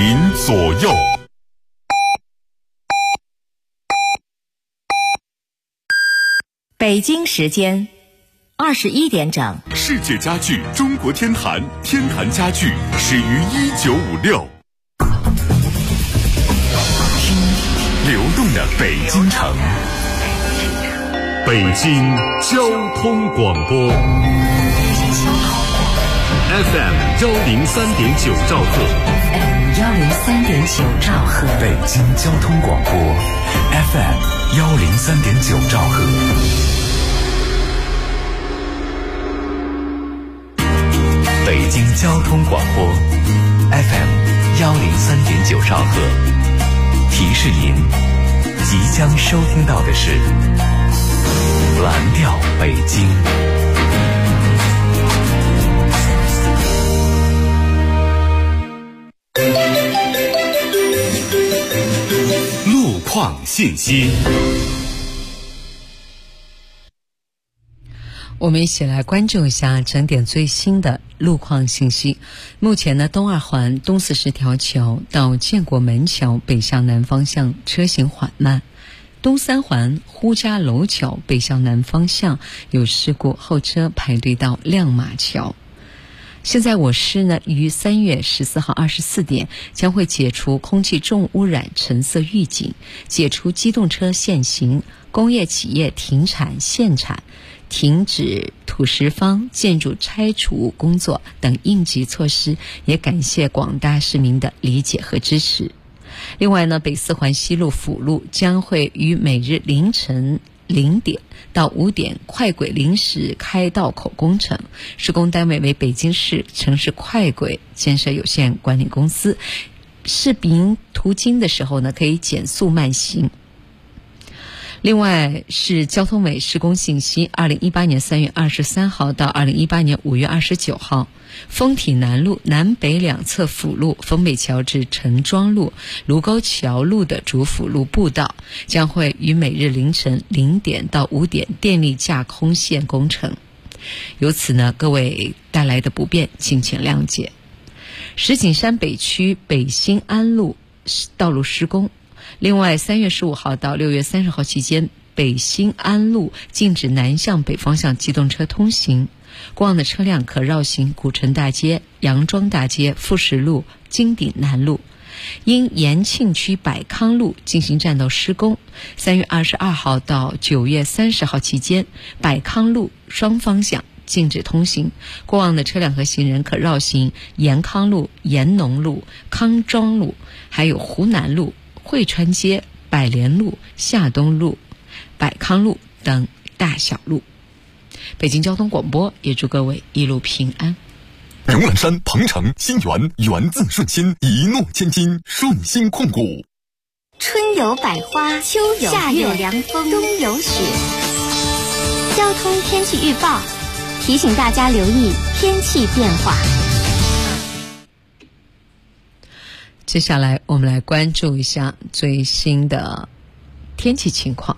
您左右。 北京时间21点整。 世界家具中国天坛，天坛家具始于1956。听流动的北京城，北京交通广播 FM103.9兆赫 103.9兆赫， 北京交通广播 FM103.9兆赫。北京交通广播 FM103.9兆赫，提示您即将收听到的是蓝调北京。路况信息， 我们一起来关注一下整点最新的路况信息。目前呢，东二环东40条桥到建国门桥北向南方向车行缓慢，东三环呼家楼桥北向南方向有事故，后车排队到亮马桥。现在我市呢，于3月14号24点将会解除空气重污染橙色预警，解除机动车限行，工业企业停产限产，停止土石方建筑拆除工作等应急措施，也感谢广大市民的理解和支持。另外呢，北四环西路辅路将会于每日凌晨0点到5点快轨临时开道口工程，施工单位为北京市城市快轨建设有限管理公司。市民途经的时候呢，可以减速慢行。另外是交通委施工信息，2018年3月23号到2018年5月29号，丰体南路南北两侧辅路丰北桥至陈庄路、卢沟桥路的主辅路步道将会于每日凌晨0点到5点电力架空线工程，由此呢，各位带来的不便敬请谅解。石景山北区北新安路道路施工，另外3月15号到6月30号期间，北新安路禁止南向北方向机动车通行，过往的车辆可绕行古城大街、杨庄大街、富士路、金鼎南路。因延庆区百康路进行占道施工，3月22号到9月30号期间，百康路双方向禁止通行，过往的车辆和行人可绕行延康路、延农路、康庄路，还有湖南路、汇川街、百联路、夏东路、百康路等大小路。北京交通广播也祝各位一路平安。 荣兰山、鹏城、新源，源自顺心，一诺千金，顺心控股。 春有百花，秋有夏有凉风，冬有雪。交通天气预报提醒大家留意天气变化。 接下来我们来关注一下最新的天气情况。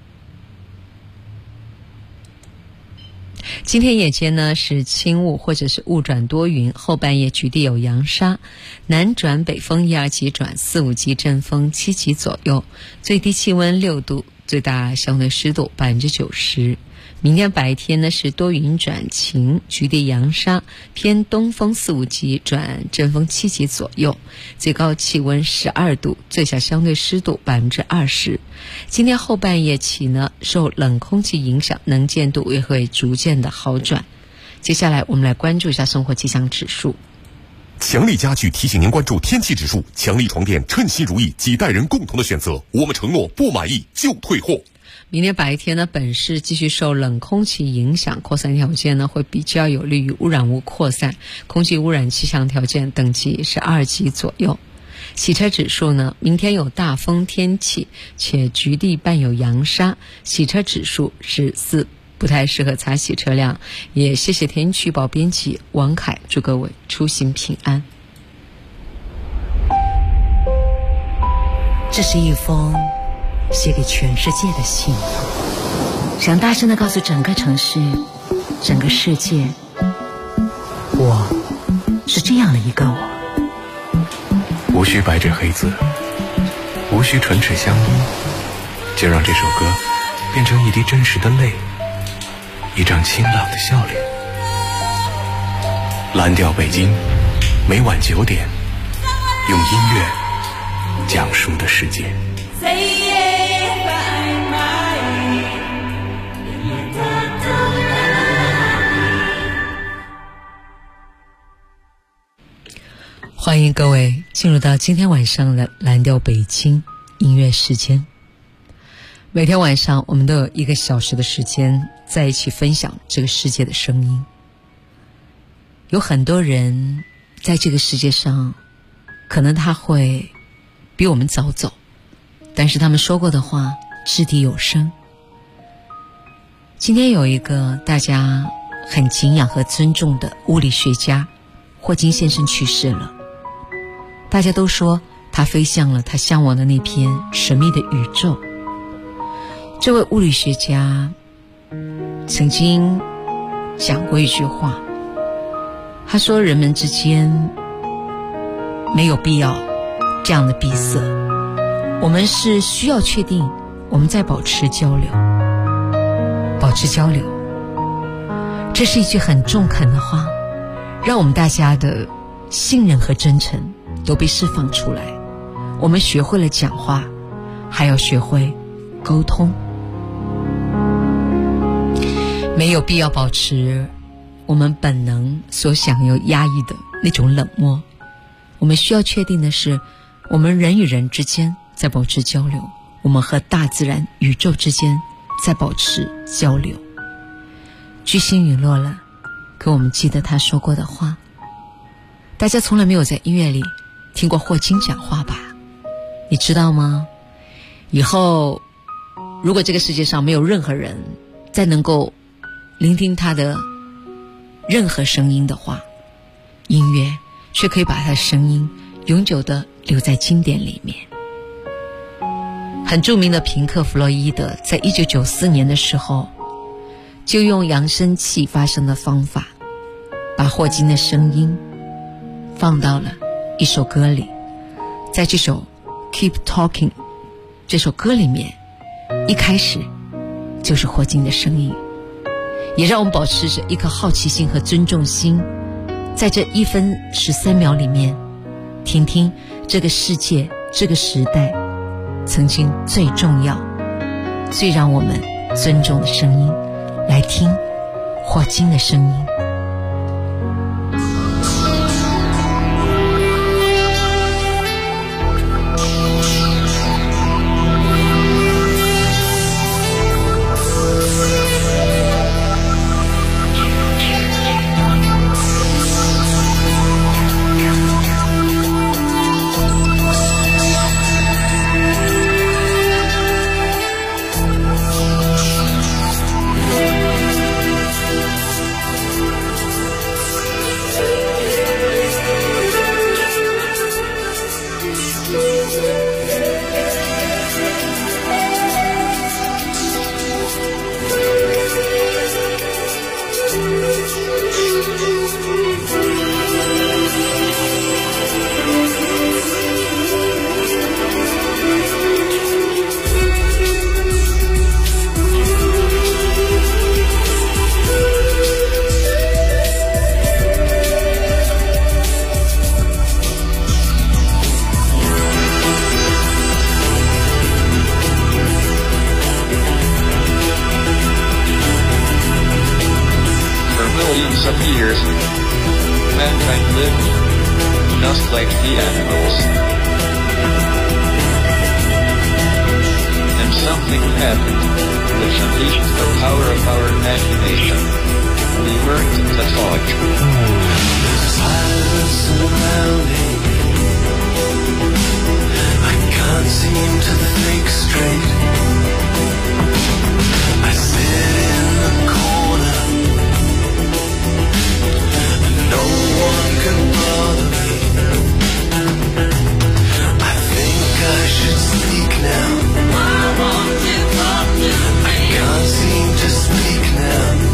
今天夜间呢是轻雾或者是雾转多云，后半夜局地有扬沙，南转北风1、2级转4、5级，阵风7级左右，最低气温6度，最大相对湿度90%。明天白天呢是多云转晴，局地扬沙，偏东风4、5级转阵风7级左右，最高气温12度，最小相对湿度20%。今天后半夜起呢，受冷空气影响，能见度也会逐渐的好转。接下来我们来关注一下生活气象指数。 强力家具提醒您关注天气指数，强力床垫称心如意，几代人共同的选择，我们承诺不满意就退货。 明天白天呢，本市继续受冷空气影响，扩散条件呢会比较有利于污染物扩散，空气污染气象条件等级是2级左右。洗车指数呢，明天有大风天气，且局地伴有扬沙，洗车指数是4，不太适合擦洗车辆。也谢谢天气预报编辑王凯，祝各位出行平安。 这是一封写给全世界的信，想大声地告诉整个城市、整个世界，我是这样的一个我。 无需白纸黑字，无需唇齿相依，就让这首歌变成一滴真实的泪，一张清朗的笑脸。蓝调北京，每晚9点，用音乐讲述的世界。 欢迎各位进入到今天晚上的蓝调北京音乐时间。每天晚上我们都有1个小时的时间在一起分享这个世界的声音。有很多人在这个世界上，可能他会比我们早走，但是他们说过的话掷地有声。今天有一个大家很敬仰和尊重的物理学家霍金先生去世了。大家都说他飞向了他向往的那片神秘的宇宙。这位物理学家曾经讲过一句话，他说人们之间没有必要这样的闭塞，我们是需要确定我们在保持交流。这是一句很中肯的话，让我们大家的信任和真诚都被释放出来。我们学会了讲话，还要学会沟通。没有必要保持我们本能所想要压抑的那种冷漠。我们需要确定的是，我们人与人之间在保持交流，我们和大自然宇宙之间在保持交流。巨星陨落了，可我们记得他说过的话。大家从来没有在音乐里听过霍金讲话吧？你知道吗？以后如果这个世界上没有任何人再能够聆听他的任何声音的话，音乐却可以把他的声音永久地留在经典里面。很著名的平克·弗洛伊德在1994年的时候，就用扬声器发声的方法，把霍金的声音放到了一首歌里。在这首 Keep Talking 这首歌里面，一开始就是霍金的声音，也让我们保持着一颗好奇心和尊重心，在这1分13秒里面，听听这个世界这个时代曾经最重要最让我们尊重的声音。来听霍金的声音。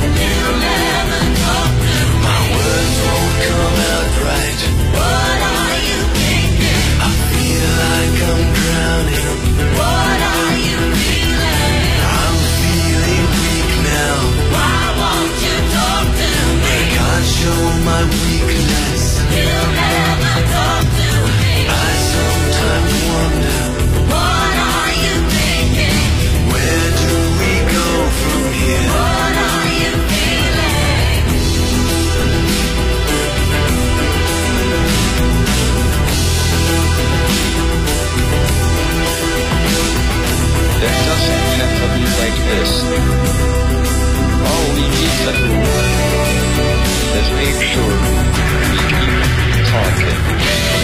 What are doesn't have to be like this. All we need to do is make sure we keep talking.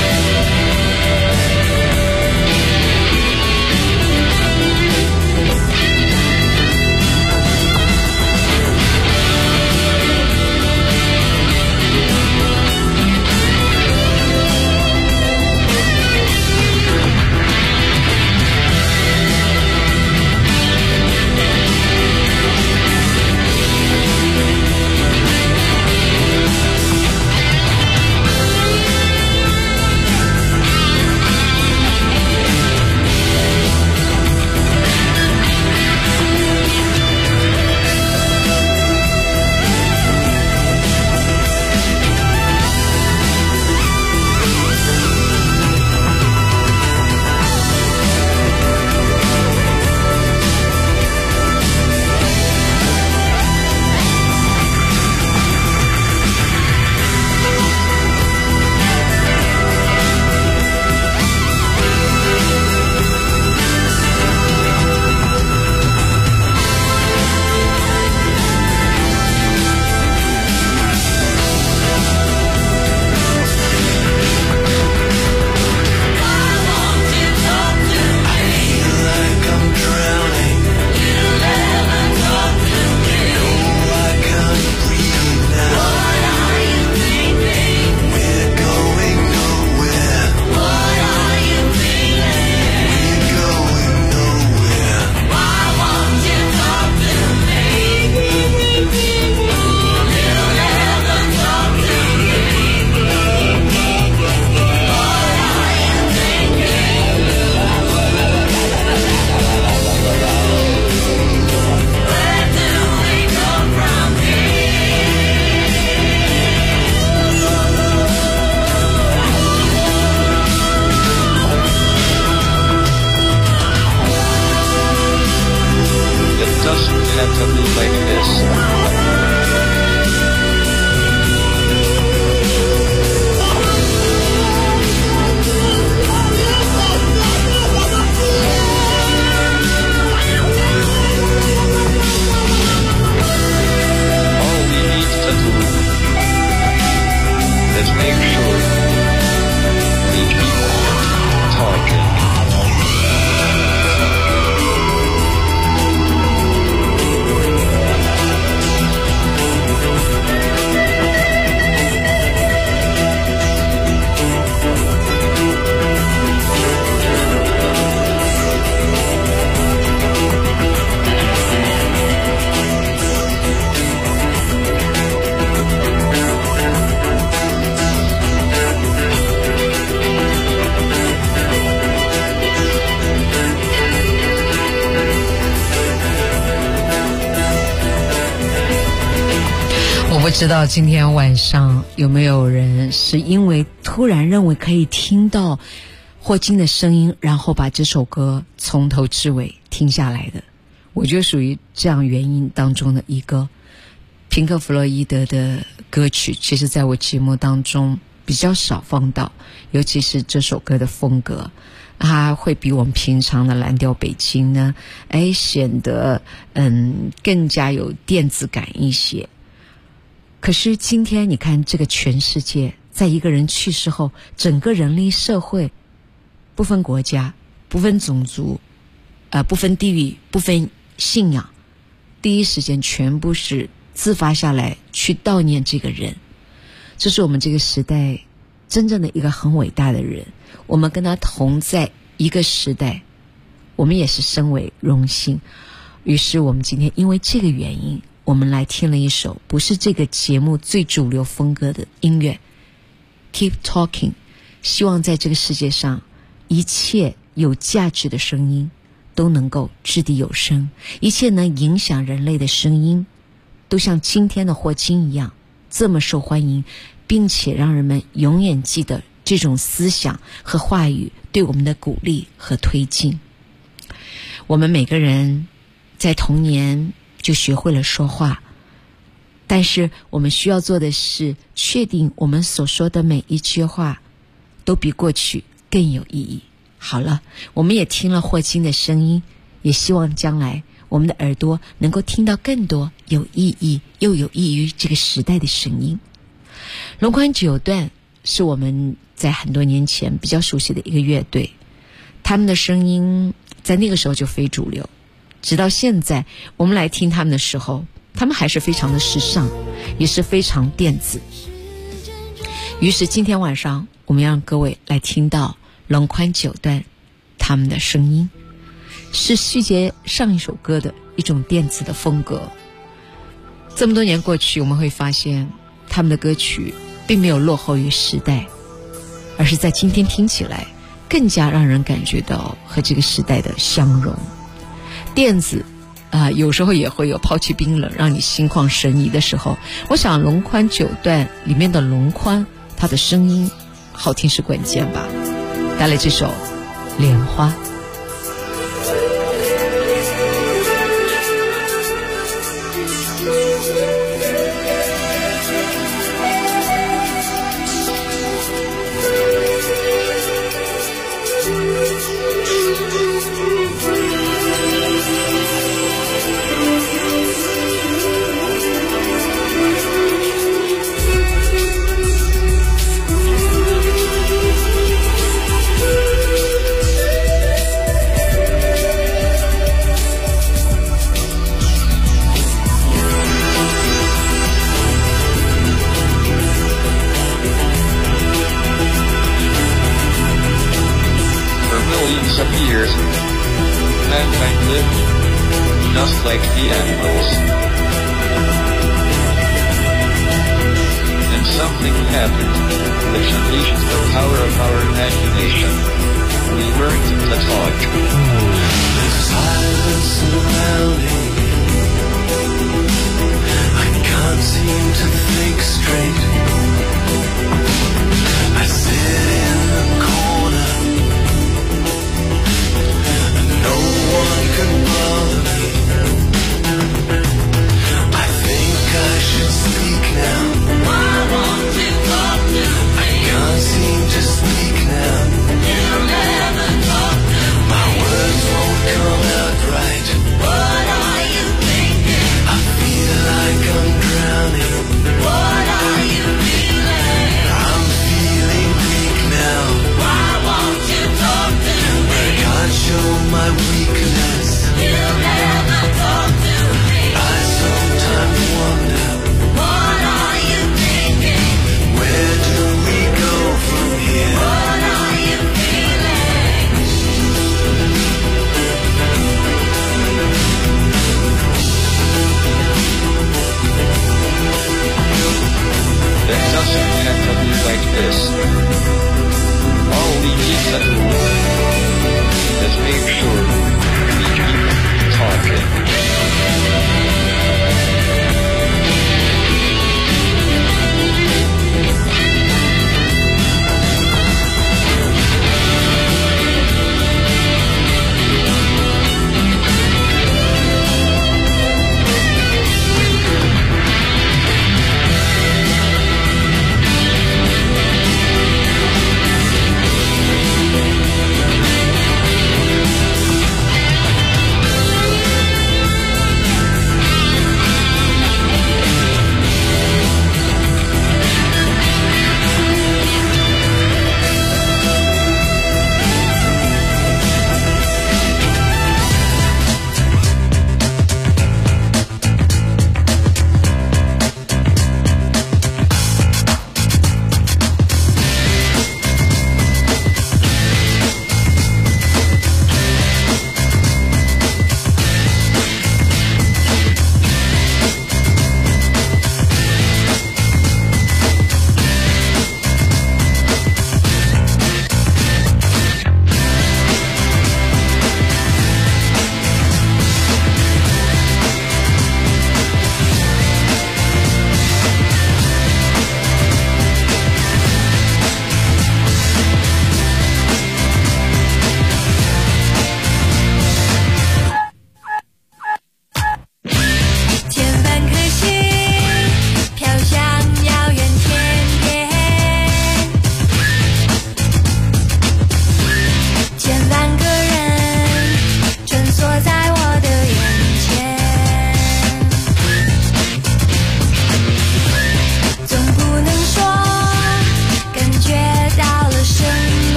不知道今天晚上有没有人是因为突然认为可以听到霍金的声音，然后把这首歌从头至尾听下来的。我就属于这样原因当中的一个。平克·弗洛伊德的歌曲其实在我节目当中比较少放到，尤其是这首歌的风格，它会比我们平常的蓝调北京呢显得更加有电子感一些。可是今天你看，这个全世界在一个人去世后，整个人类社会不分国家，不分种族，不分地域，不分信仰，第一时间全部是自发下来去悼念这个人。这是我们这个时代真正的一个很伟大的人，我们跟他同在一个时代，我们也是深为荣幸。于是我们今天因为这个原因，我们来听了一首不是这个节目最主流风格的音乐 Keep Talking， 希望在这个世界上一切有价值的声音都能够掷地有声，一切能影响人类的声音都像今天的霍金一样这么受欢迎，并且让人们永远记得这种思想和话语对我们的鼓励和推进。我们每个人在童年就学会了说话，但是我们需要做的是确定我们所说的每一句话都比过去更有意义。好了，我们也听了霍金的声音， 也希望将来我们的耳朵能够听到更多有意义又有益于这个时代的声音。龙宽九段是我们在很多年前比较熟悉的一个乐队，他们的声音在那个时候就非主流，直到现在我们来听他们的时候，他们还是非常的时尚，也是非常电子。于是今天晚上我们让各位来听到龙宽九段他们的声音，是续接上一首歌的一种电子的风格。这么多年过去，我们会发现他们的歌曲并没有落后于时代，而是在今天听起来更加让人感觉到和这个时代的相融。电子有时候也会有抛弃冰冷让你心旷神怡的时候，我想龙宽九段里面的龙宽，他的声音好听是关键吧。带来这首莲花。 Just like the animals. And something happened, which unleashed the power of our imagination. We learned to talk. There's silence surrounding. I can't seem to think straight. I sit in the corner, and no one can bother me. I should speak now. Why won't you talk to me? I can't seem to speak now.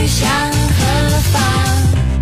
向何方？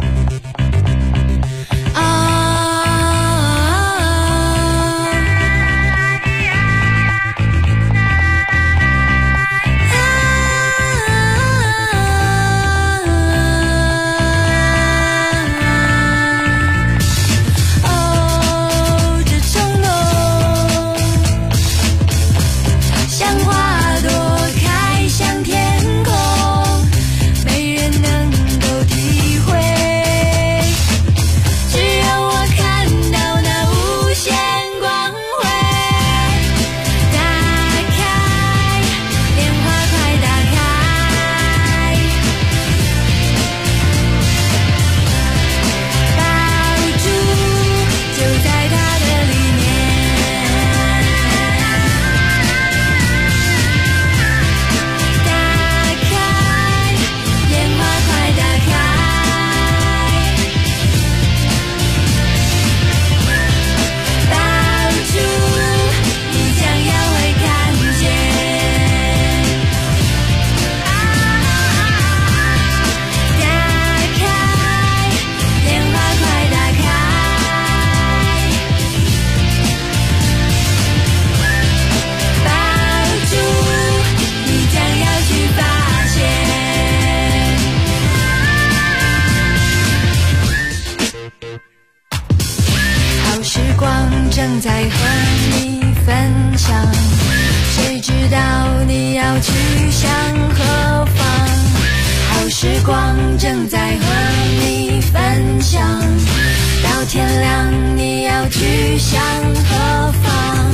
正在和你分享，谁知道你要去向何方？好时光正在和你分享，到天亮你要去向何方？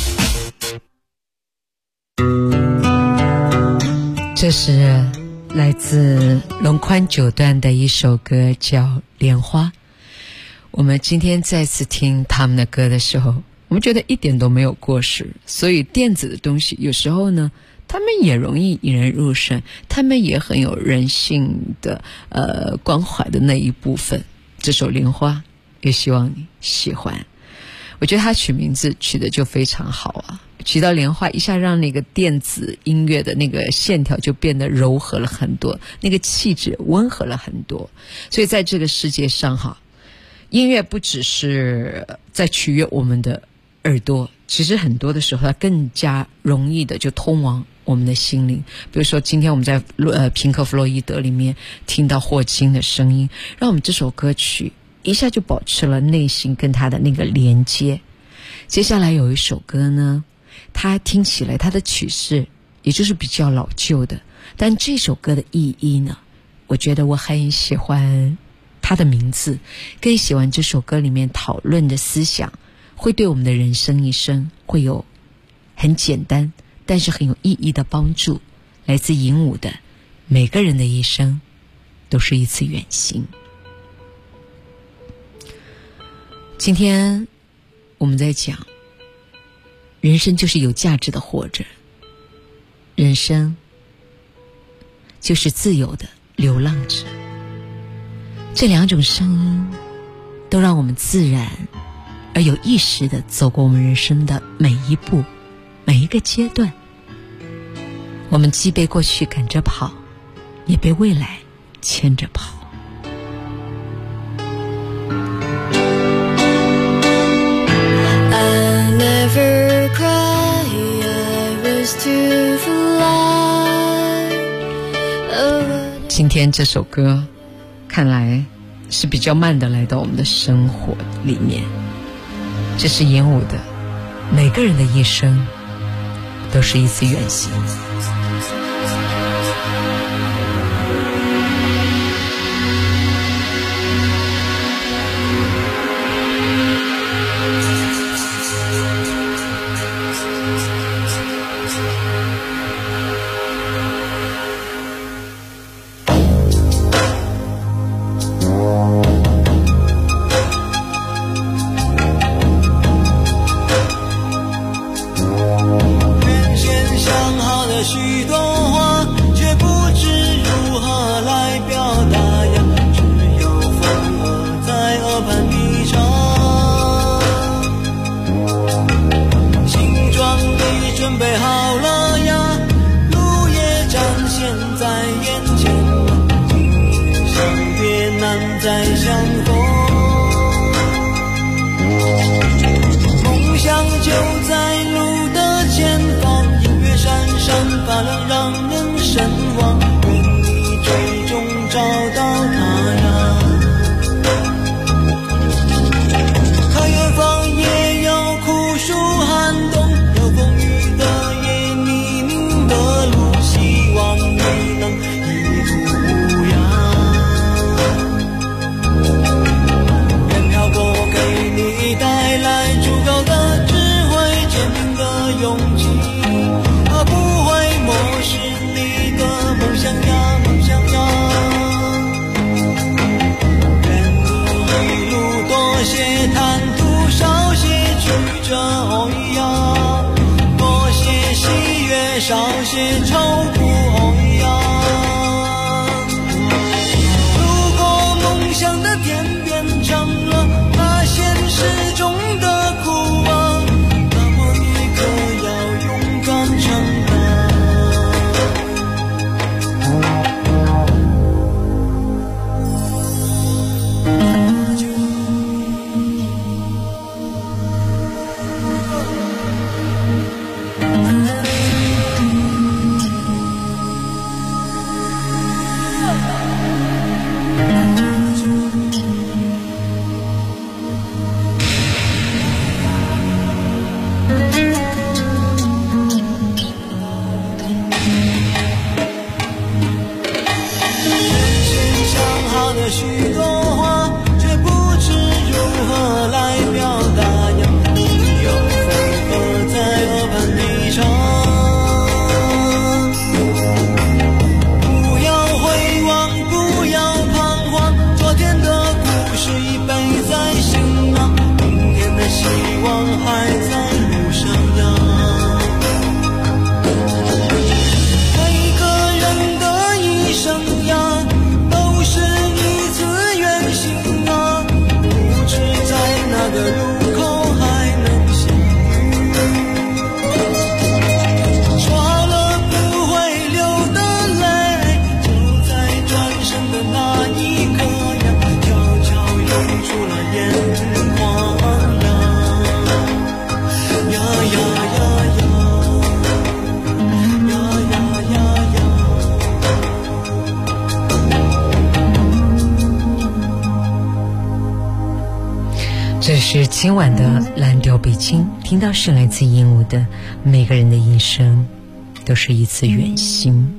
这是来自龙宽九段的一首歌，叫《莲花》。我们今天再次听他们的歌的时候，我们觉得一点都没有过时。所以电子的东西有时候呢，他们也容易引人入胜，他们也很有人性的关怀的那一部分。这首《莲花》也希望你喜欢。我觉得他取名字取得就非常好啊，取到莲花一下让那个电子音乐的那个线条就变得柔和了很多，那个气质温和了很多。所以在这个世界上哈，音乐不只是在取悦我们的耳朵，其实很多的时候它更加容易的就通往我们的心灵。比如说今天我们在平克·弗洛伊德里面听到霍金的声音，让我们这首歌曲一下就保持了内心跟他的那个连接。接下来有一首歌呢，它听起来它的曲式也就是比较老旧的，但这首歌的意义呢，我觉得我很喜欢他的名字，更喜欢这首歌里面讨论的思想，会对我们的人生一生会有很简单但是很有意义的帮助。来自尹武的《每个人的一生都是一次远行》。今天我们在讲人生就是有价值的活着，人生就是自由的流浪者。这两种声音都让我们自然而有意识地走过我们人生的每一步每一个阶段。我们既被过去赶着跑，也被未来牵着跑。 I never cry, I was to fly. 今天这首歌看来是比较慢的来到我们的生活里面，这是演武的每个人的一生都是一次远行。 许多再相逢。梦想就在路的前方，音乐闪闪发亮，让人神往。愿你最终找到它呀。看远方也有酷暑寒冬，有风雨的夜，泥泞的路，希望你能一途无恙。人漂泊给你带来足够的智慧，坚定的勇气，不会漠视你的梦想呀，梦想呀。愿你一路多些坦途，少些曲折哦呀，多些喜悦，少些愁苦哦呀。如果梦想的天变成了那现实中的苦啊，那么你可要勇敢承担。许多话，却不知如何来表达呀。有风和在耳畔低唱，不要回望，不要彷徨，昨天的故事已背在心上，明天的希望还在路上呀。每个人的一生呀，都是那个路口还能相遇，说好了不会流的泪，就在转身的那一刻呀，悄悄涌出了眼眶呀，呀呀呀呀，呀呀呀呀。 这是今晚的蓝调北京，听到是来自鹦鹉的每个人的一生都是一次远行。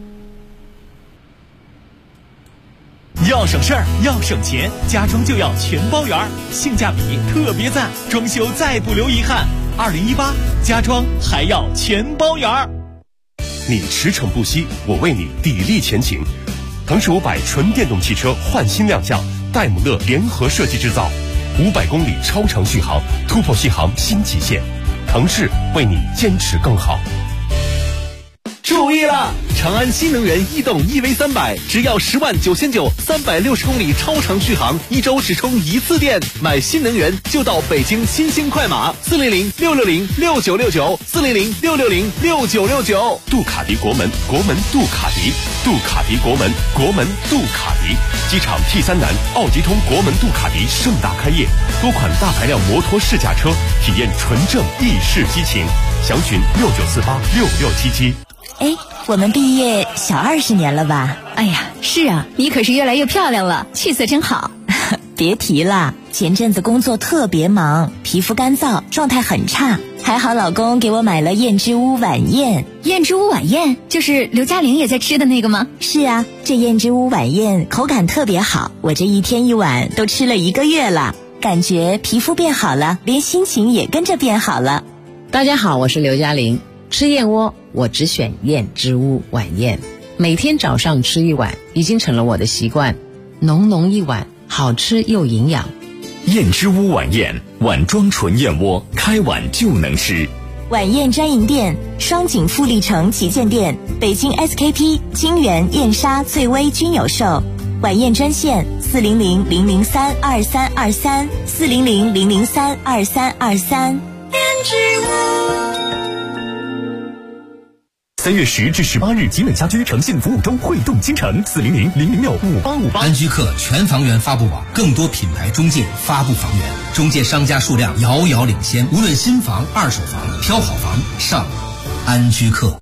要省事儿，要省钱，家装就要全包圆，性价比特别赞，装修再不留遗憾。2018家装还要全包圆。 你驰骋不息，我为你砥砺前行。腾势500纯电动汽车焕新亮相，戴姆勒联合设计制造，500公里超长续航，突破续航新极限。腾势为你坚持更好。 注意了！长安新能源逸动 EV300，只要10.99360公里超长续航，1周只充1次电。买新能源就到北京新兴快马，400-660-6969，400-660-6969。 杜卡迪国门，国门杜卡迪，杜卡迪国门，国门杜卡迪。机场 T3南奥迪通国门杜卡迪盛大开业，多款大排量摩托试驾车，体验纯正意式激情。详询69486677。 哎，我们毕业小20年了吧？ 哎呀，是啊，你可是越来越漂亮了，气色真好。 别提了，前阵子工作特别忙，皮肤干燥，状态很差。还好老公给我买了燕之屋晚宴。 燕之屋晚宴就是刘嘉玲也在吃的那个吗？ 是啊，这燕之屋晚宴口感特别好，我这一天一碗都吃了1个月了，感觉皮肤变好了，连心情也跟着变好了。 大家好，我是刘嘉玲。吃燕窝我只选燕之屋晚宴，每天早上吃1碗已经成了我的习惯，浓浓一碗，好吃又营养。 燕之屋晚宴，碗装纯燕窝，开碗就能吃。 晚宴专营店：双井富力城旗舰店、北京 SKP、金源、燕莎、翠微均有售。晚宴专线：400-003-2323，400-003-2323。燕之屋。 3月10至18日，集美家居诚信服务周汇动京城，400-006-5858。 安居客全房源发布网，更多品牌中介发布房源，中介商家数量遥遥领先。无论新房、二手房，挑好房上安居客。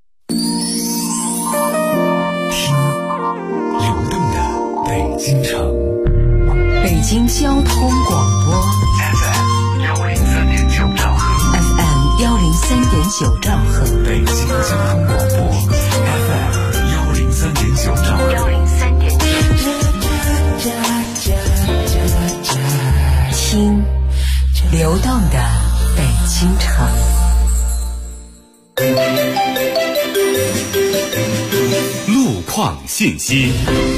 听流动的北京城， 北京交通广播 FM103.9兆赫 ，FM103.9兆赫， 北京交通广播 FM103.9兆赫听流动的北京城。 路况信息。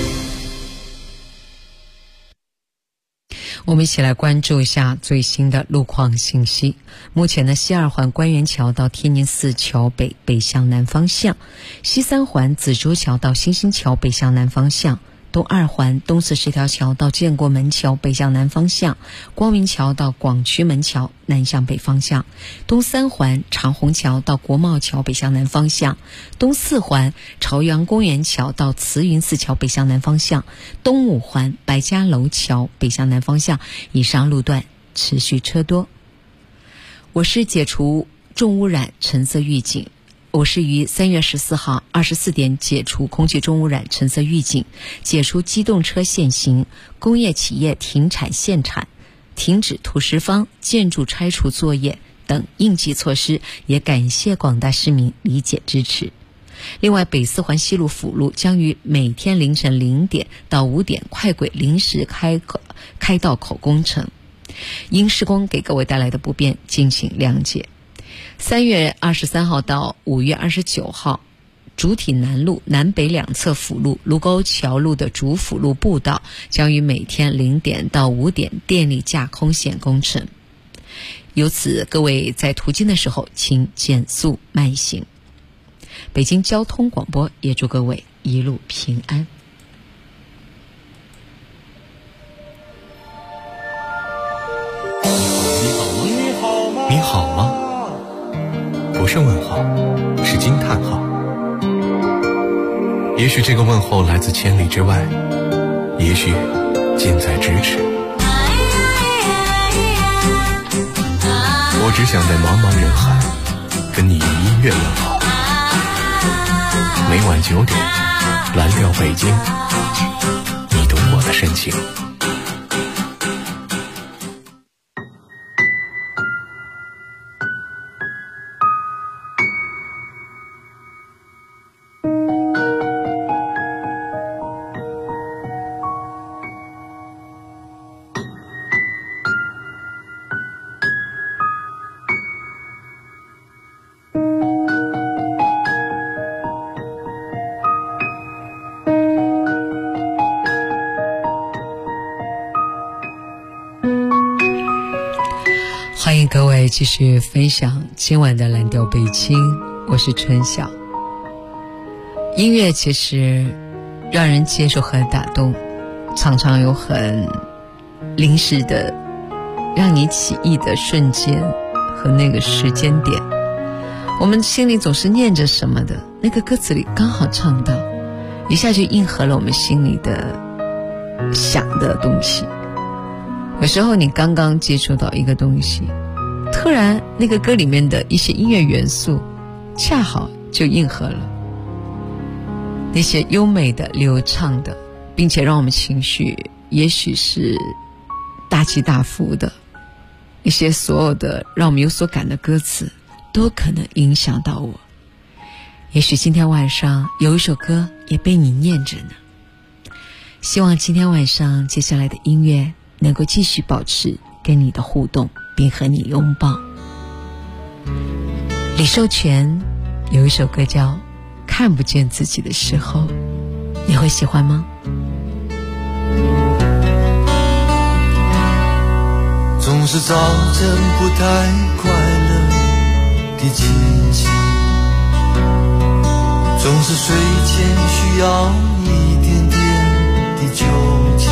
我们一起来关注一下最新的路况信息。目前呢，西二环官园桥到天宁寺桥北北向南方向，西三环紫竹桥到新兴桥北向南方向，东二环东四十条桥到建国门桥北向南方向，光明桥到广渠门桥南向北方向，东三环长虹桥到国贸桥北向南方向，东四环朝阳公园桥到慈云寺桥北向南方向，东五环百家楼桥北向南方向，以上路段持续车多。我市解除重污染橙色预警。我市于3月14号24点解除空气重污染橙色预警，解除机动车限行，工业企业停产限产，停止土石方、建筑拆除作业等应急措施，也感谢广大市民理解支持。另外，北四环西路辅路将于每天凌晨0点到5点快轨临时开道口工程，因施工给各位带来的不便，敬请谅解。3月23号到5月29号，主体南路南北两侧辅路卢沟桥路的主辅路步道将于每天0点到5点电力架空线工程。由此，各位在途经的时候，请减速慢行。北京交通广播也祝各位一路平安。 你好吗？不是问号，是惊叹号。也许这个问候来自千里之外，也许近在咫尺。我只想在茫茫人海跟你用音乐问好。每晚9点，蓝调北京，你懂我的深情。 欢迎各位继续分享今晚的蓝调北京，我是春晓。音乐其实让人接受和打动，常常有很临时的让你起意的瞬间和那个时间点，我们心里总是念着什么的，那个歌词里刚好唱到，一下就应和了我们心里的想的东西。有时候你刚刚接触到一个东西，突然那个歌里面的一些音乐元素恰好就应和了那些优美的流畅的，并且让我们情绪也许是大起大伏的一些所有的让我们有所感的歌词，都可能影响到我。也许今天晚上有一首歌也被你念着呢。希望今天晚上接下来的音乐能够继续保持跟你的互动，并和你拥抱。李寿全有一首歌叫《看不见自己的时候》，你会喜欢吗？ 总是早晨不太快乐的情景，总是睡前需要一点点的究竟。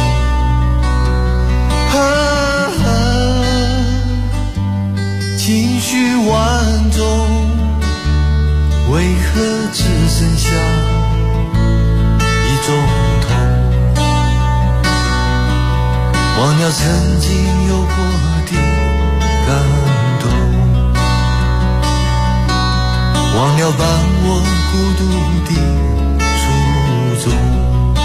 情绪万种，为何刻只剩下一种痛，忘掉曾经有过的感动，忘了伴我孤独的初衷。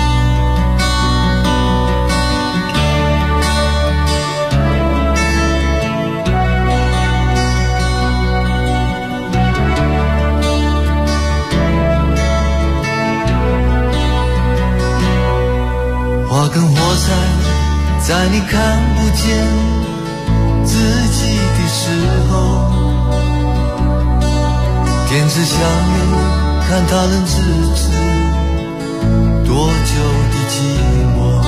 花跟火柴，在你看不见自己的时候，点支香烟，看他人咫尺多久的寂寞。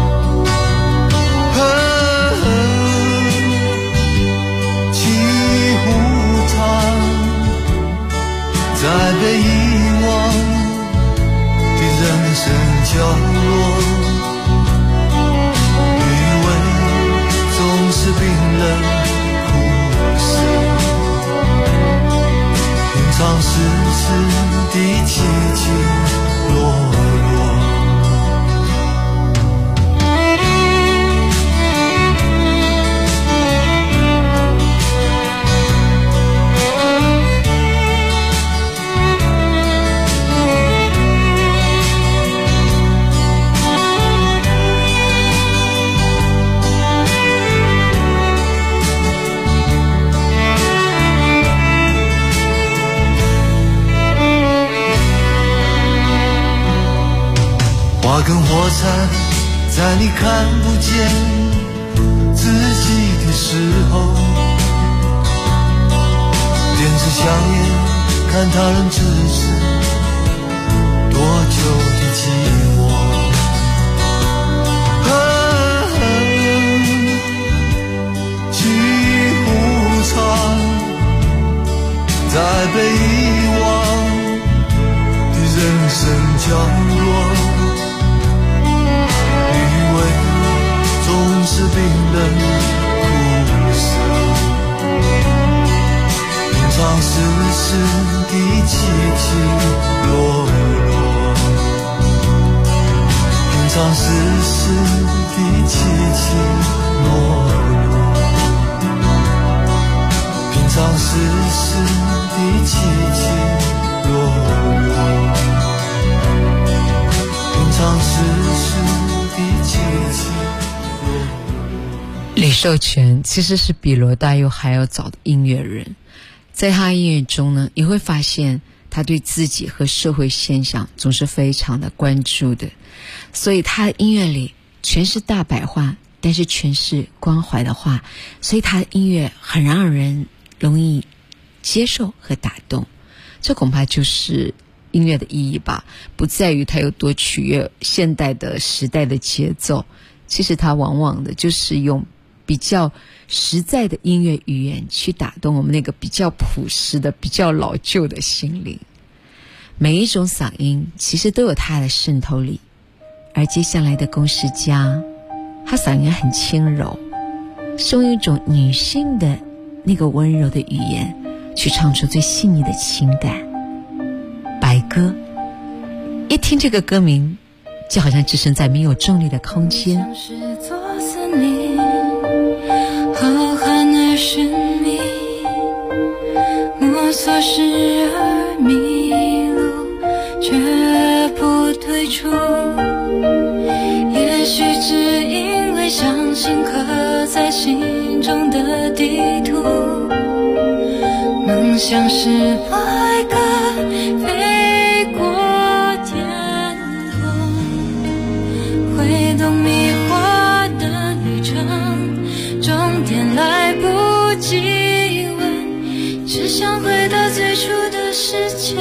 起舞场，在被遗忘的人生角落，是冰冷枯涩，品尝世事的起起落落。花跟火柴，在你看不见自己的时候，点支香烟，看他人咫尺多久的寂寞。起舞场，在被遗忘的人生角落，总是冰冷枯涩，品尝世事的起起落落，品尝世事的起起落落，品尝世事的起起落落，品尝世事的起起。 李寿全其实是比罗大佑还要早的音乐人，在他音乐中呢，也会发现他对自己和社会现象总是非常的关注的，所以他的音乐里全是大白话，但是全是关怀的话，所以他的音乐很让人容易接受和打动。这恐怕就是音乐的意义吧，不在于它有多取悦现代的时代的节奏，其实它往往的就是用比较实在的音乐语言去打动我们那个比较朴实的、比较老旧的心灵。每一种嗓音其实都有它的渗透力，而接下来的龚世佳，她嗓音很轻柔，是用一种女性的那个温柔的语言去唱出最细腻的情感。白鸽，一听这个歌名，就好像置身在没有重力的空间。 像是座森林，浩瀚而神秘，摸索时而迷路，却不退出。也许只因为相信刻在心中的地图，能像是白鸽飞过天空，挥动迷惑的旅程，终点来不及问，只想回到最初的世界。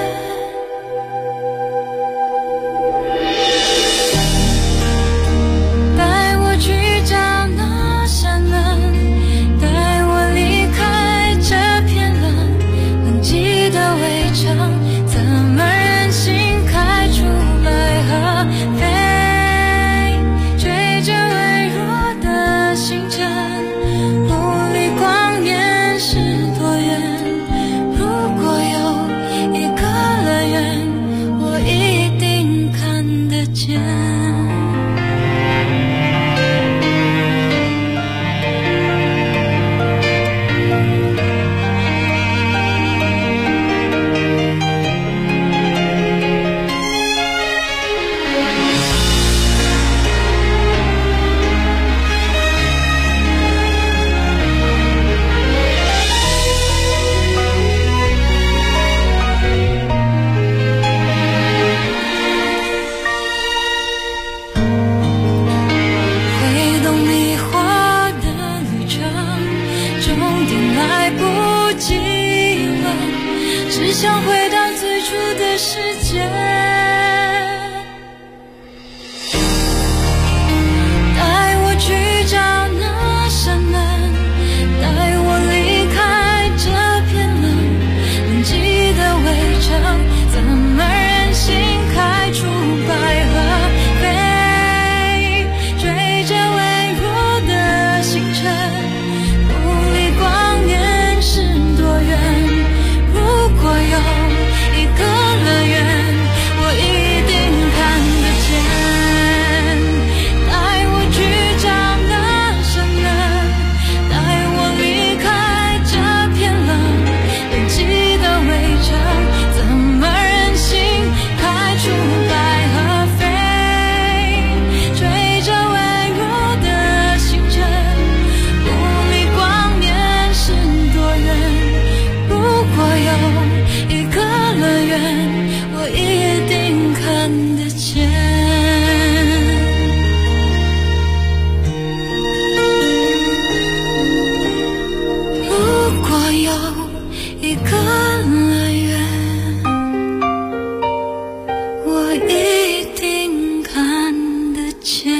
带我去找那扇门，带我离开这片冷冷寂的围城，怎么忍心开出百合飞，追着微弱的星辰，不离光年是多远。如果有一个想回到最初的世界，带我去找那扇门，带我离开这片冷寂的围城，怎么忍心开出百合飞，追着微弱的星辰，不理光年是多远。如果有一个乐园，我一定看得见，带我去找那扇门，带我离开这片冷寂的围城，怎么忍心开出百合飞，追着微弱的星辰，不理光年是多远。如果有一个乐园，我一定看得见。如果有一个乐园，我一定看得见。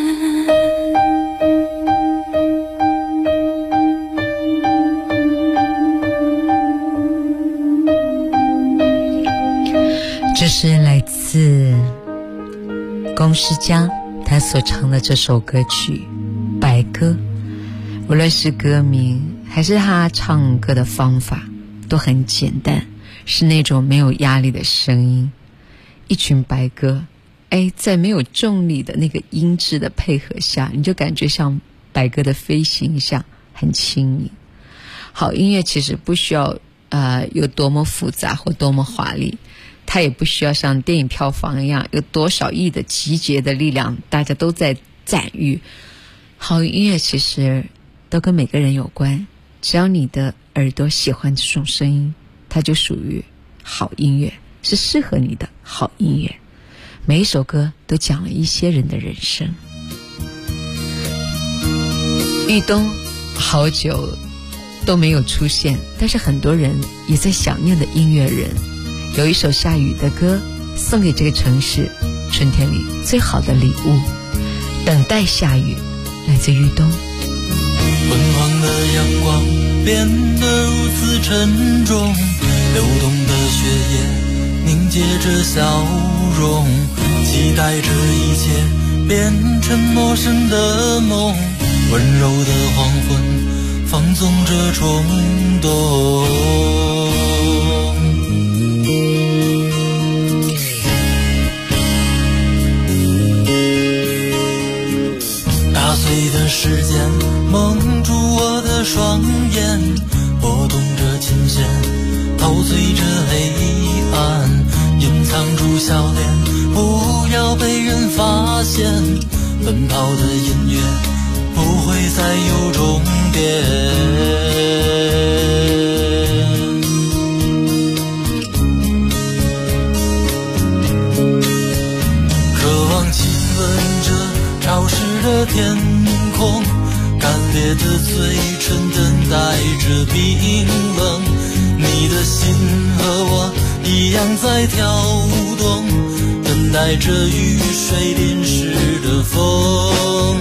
这是来自龚诗佳他所唱的这首歌曲《白鸽》，无论是歌名还是他唱歌的方法都很简单，是那种没有压力的声音。一群白鸽，在没有重力的那个音质的配合下，你就感觉像白鸽的飞行一样，很轻盈。好音乐其实不需要有多么复杂或多么华丽，它也不需要像电影票房一样有多少亿的集结的力量，大家都在赞誉。好音乐其实都跟每个人有关，只要你的耳朵喜欢这种声音，它就属于好音乐，是适合你的好音乐。每一首歌都讲了一些人的人生。玉东好久都没有出现，但是很多人也在想念的音乐人。有一首下雨的歌，送给这个城市春天里最好的礼物，等待下雨，来自玉东。 昏黄的阳光变得如此沉重，流动的血液凝结着笑容，期待着一切变成陌生的梦，温柔的黄昏放纵着冲动。打碎的时间蒙住我的双眼，拨动着琴弦，陶醉着黑暗，隐藏住笑脸，不要被人发现，奔跑的音乐不会再有终点。渴望亲吻着潮湿的天空，干裂的嘴唇等待着冰冷，你的心和我一样在跳动，等待着雨水淋湿的风。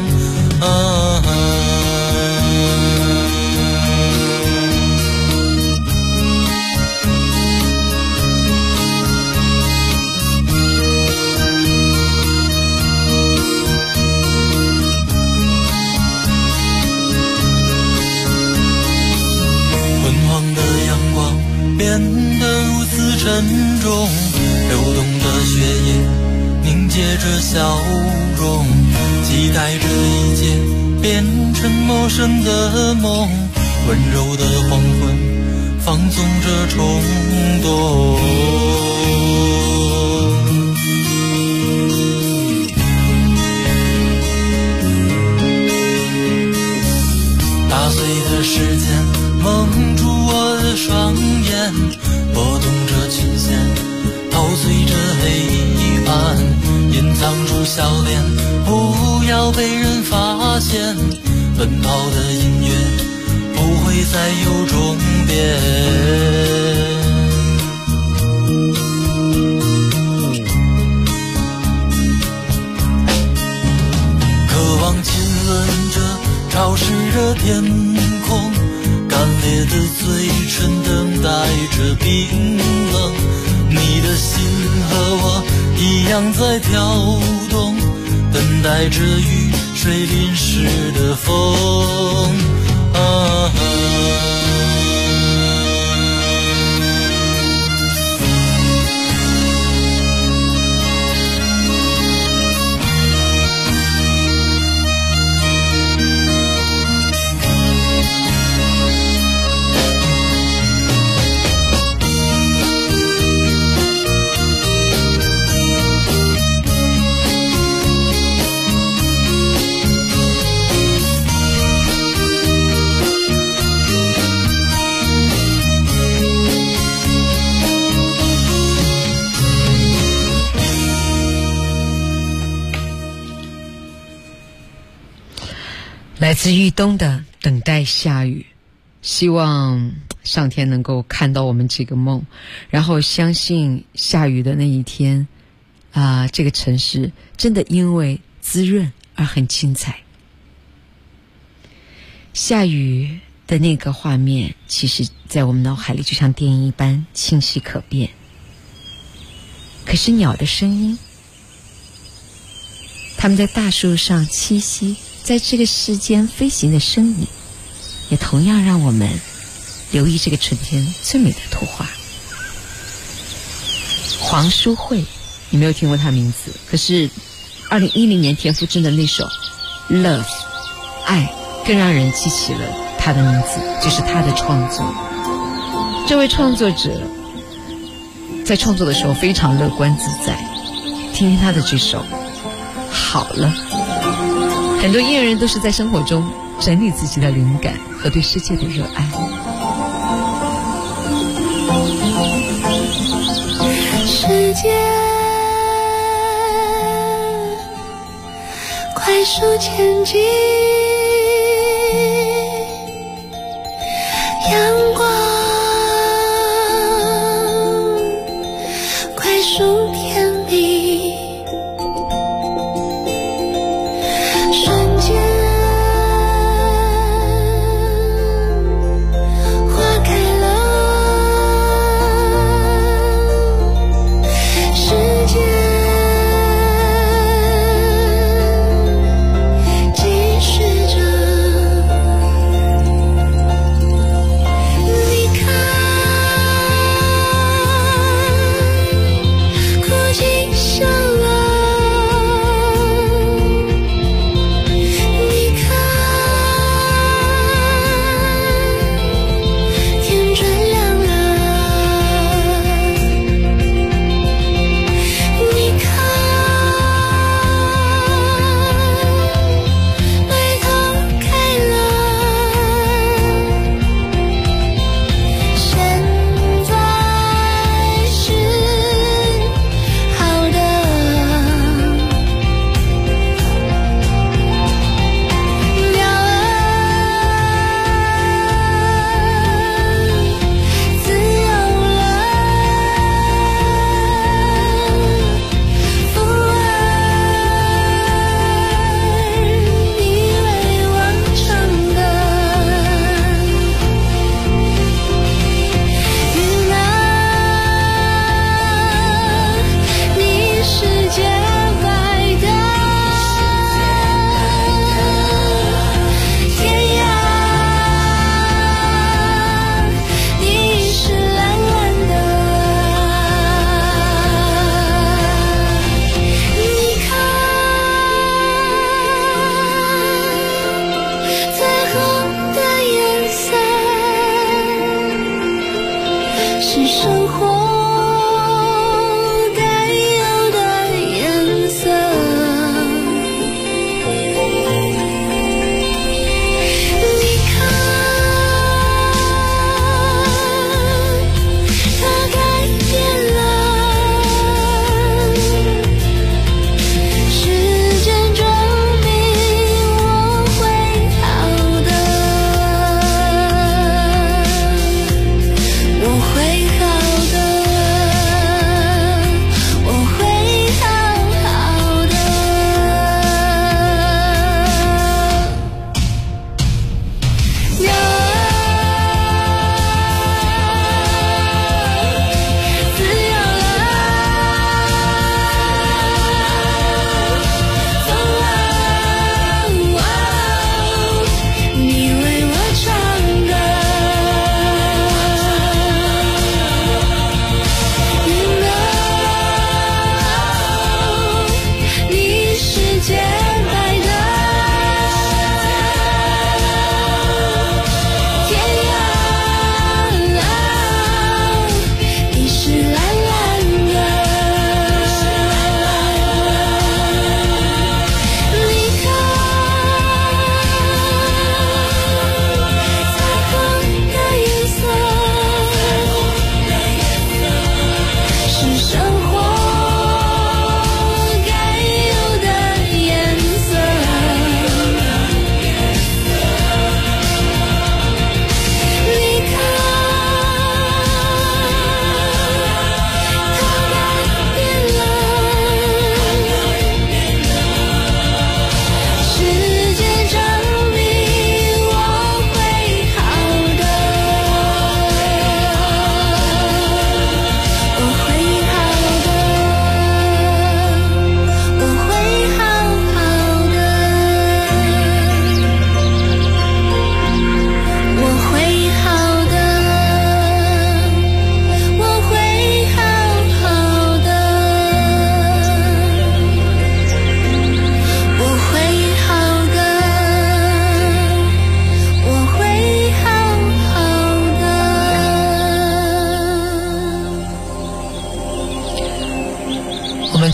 变得如此沉重，流动的血液凝结着笑容，期待着一切变成陌生的梦，温柔的黄昏放纵着冲动。打碎的时间蒙住我的双眼，拨动着琴弦，陶醉着黑暗，隐藏住笑脸，不要被人发现，奔跑的音乐不会再有终点。 吻着潮湿的天空，干裂的嘴唇等待着冰冷。你的心和我一样在跳动，等待着雨水淋湿的风。 来自豫东的等待下雨，希望上天能够看到我们这个梦，然后相信下雨的那一天这个城市真的因为滋润而很精彩。下雨的那个画面其实在我们脑海里就像电影一般清晰可辨，可是鸟的声音，它们在大树上栖息，在这个世间飞行的身影，也同样让我们留意这个春天最美的图画。黄淑慧，你没有听过她名字，可是2010年田馥甄的那首 Love 爱更让人记起了她的名字，就是她的创作。这位创作者在创作的时候非常乐观自在，听听她的这首好了。很多艺人都是在生活中整理自己的灵感和对世界的热爱。 时间快速前进，阳光快速偏离，瞬间花开了，时间继续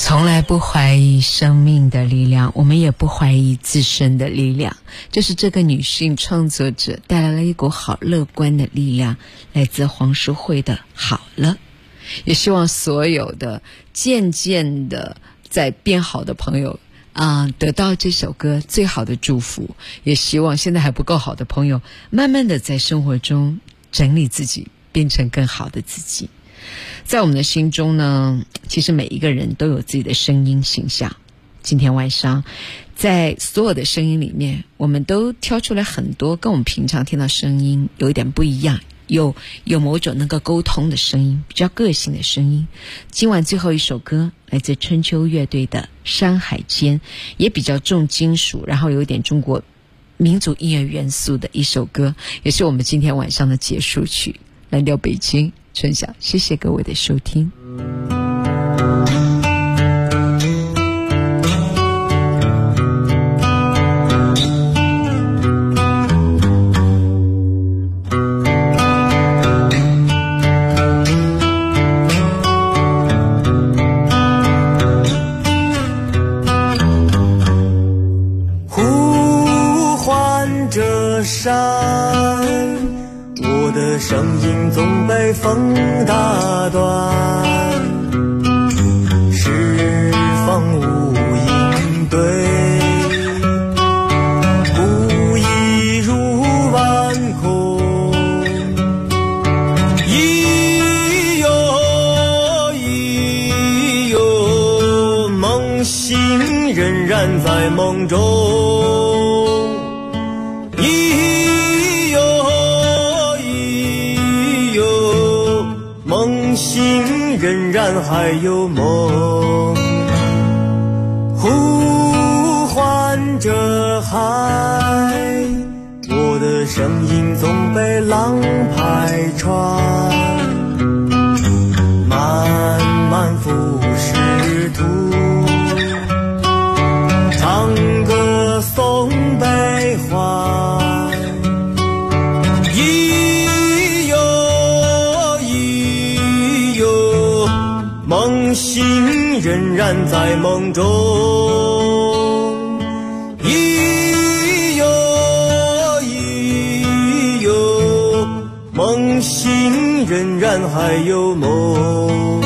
从来不怀疑生命的力量，我们也不怀疑自身的力量。这是这个女性创作者带来了一股好乐观的力量，来自黄淑慧的好了。也希望所有的渐渐的在变好的朋友得到这首歌最好的祝福，也希望现在还不够好的朋友慢慢的在生活中整理自己，变成更好的自己。在我们的心中呢，其实每一个人都有自己的声音形象。今天晚上在所有的声音里面，我们都挑出来很多跟我们平常听到声音有一点不一样，有某种能够沟通的声音，比较个性的声音。今晚最后一首歌来自春秋乐队的《山海间》，也比较重金属，然后有一点中国民族音乐元素的一首歌，也是我们今天晚上的结束曲。蓝调北京春晓，谢谢各位的收听。 呼唤着山，我的声音总被风打断，释放无应对，故意入晚空，咿哟咿哟，梦醒仍然在梦中，仍然还有梦，呼唤着海，我的声音总被浪拍穿，漫漫浮世途，唱歌颂悲欢，梦醒仍然在梦中，咿哟咿哟，梦醒仍然还有梦。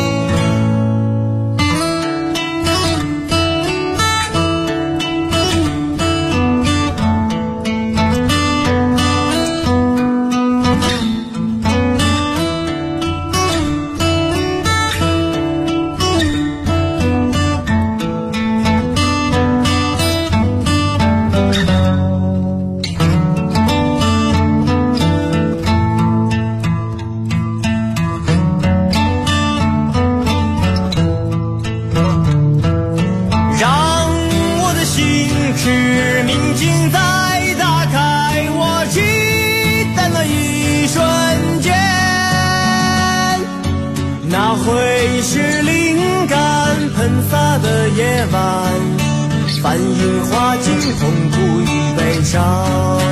繁映花尽痛苦与悲伤，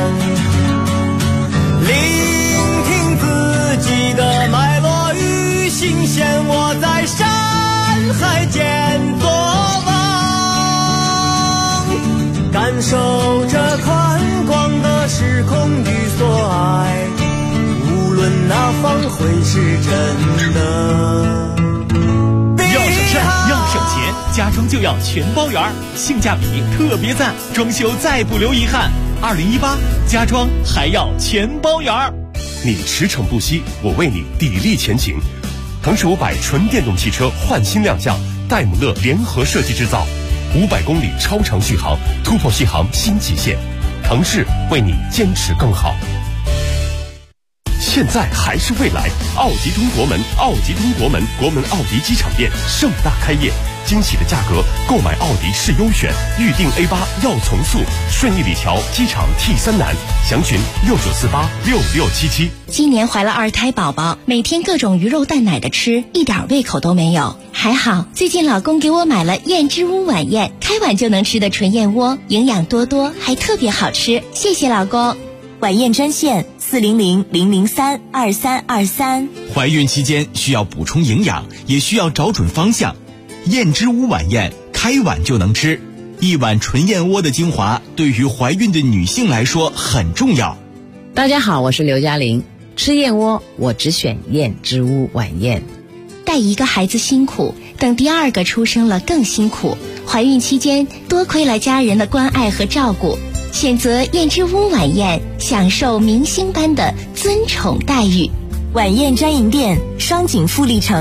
聆听自己的脉络与心弦，我在山海间作望，感受着宽广的时空与所爱，无论哪方会是真的。 要省钱，家装就要全包圆，性价比特别赞，装修再不留遗憾。2018家装还要全包圆。 你驰骋不息，我为你砥砺前行。腾势500纯电动汽车焕新亮相，戴姆勒联合设计制造，500公里超长续航，突破续航新极限。腾势为你坚持更好。现在还是未来，奥迪中国门，奥迪中国门，国门奥迪机场店盛大开业，惊喜的价格，购买奥迪是优选，预定 A8要从速，顺义里桥机场 T3南，详询69486677。 今年怀了2胎宝宝，每天各种鱼肉蛋奶的吃，一点胃口都没有。还好最近老公给我买了燕之屋晚宴，开碗就能吃的纯燕窝，营养多多，还特别好吃，谢谢老公。晚宴专线400-003-2323。 怀孕期间需要补充营养，也需要找准方向。 燕之屋晚宴，开碗就能吃。一碗纯燕窝的精华，对于怀孕的女性来说很重要。 大家好，我是刘嘉玲。吃燕窝，我只选燕之屋晚宴。 带一个孩子辛苦，等第二个出生了更辛苦。怀孕期间多亏了家人的关爱和照顾，选择燕之屋晚宴，享受明星般的尊宠待遇。 晚宴专营店，双井富力城。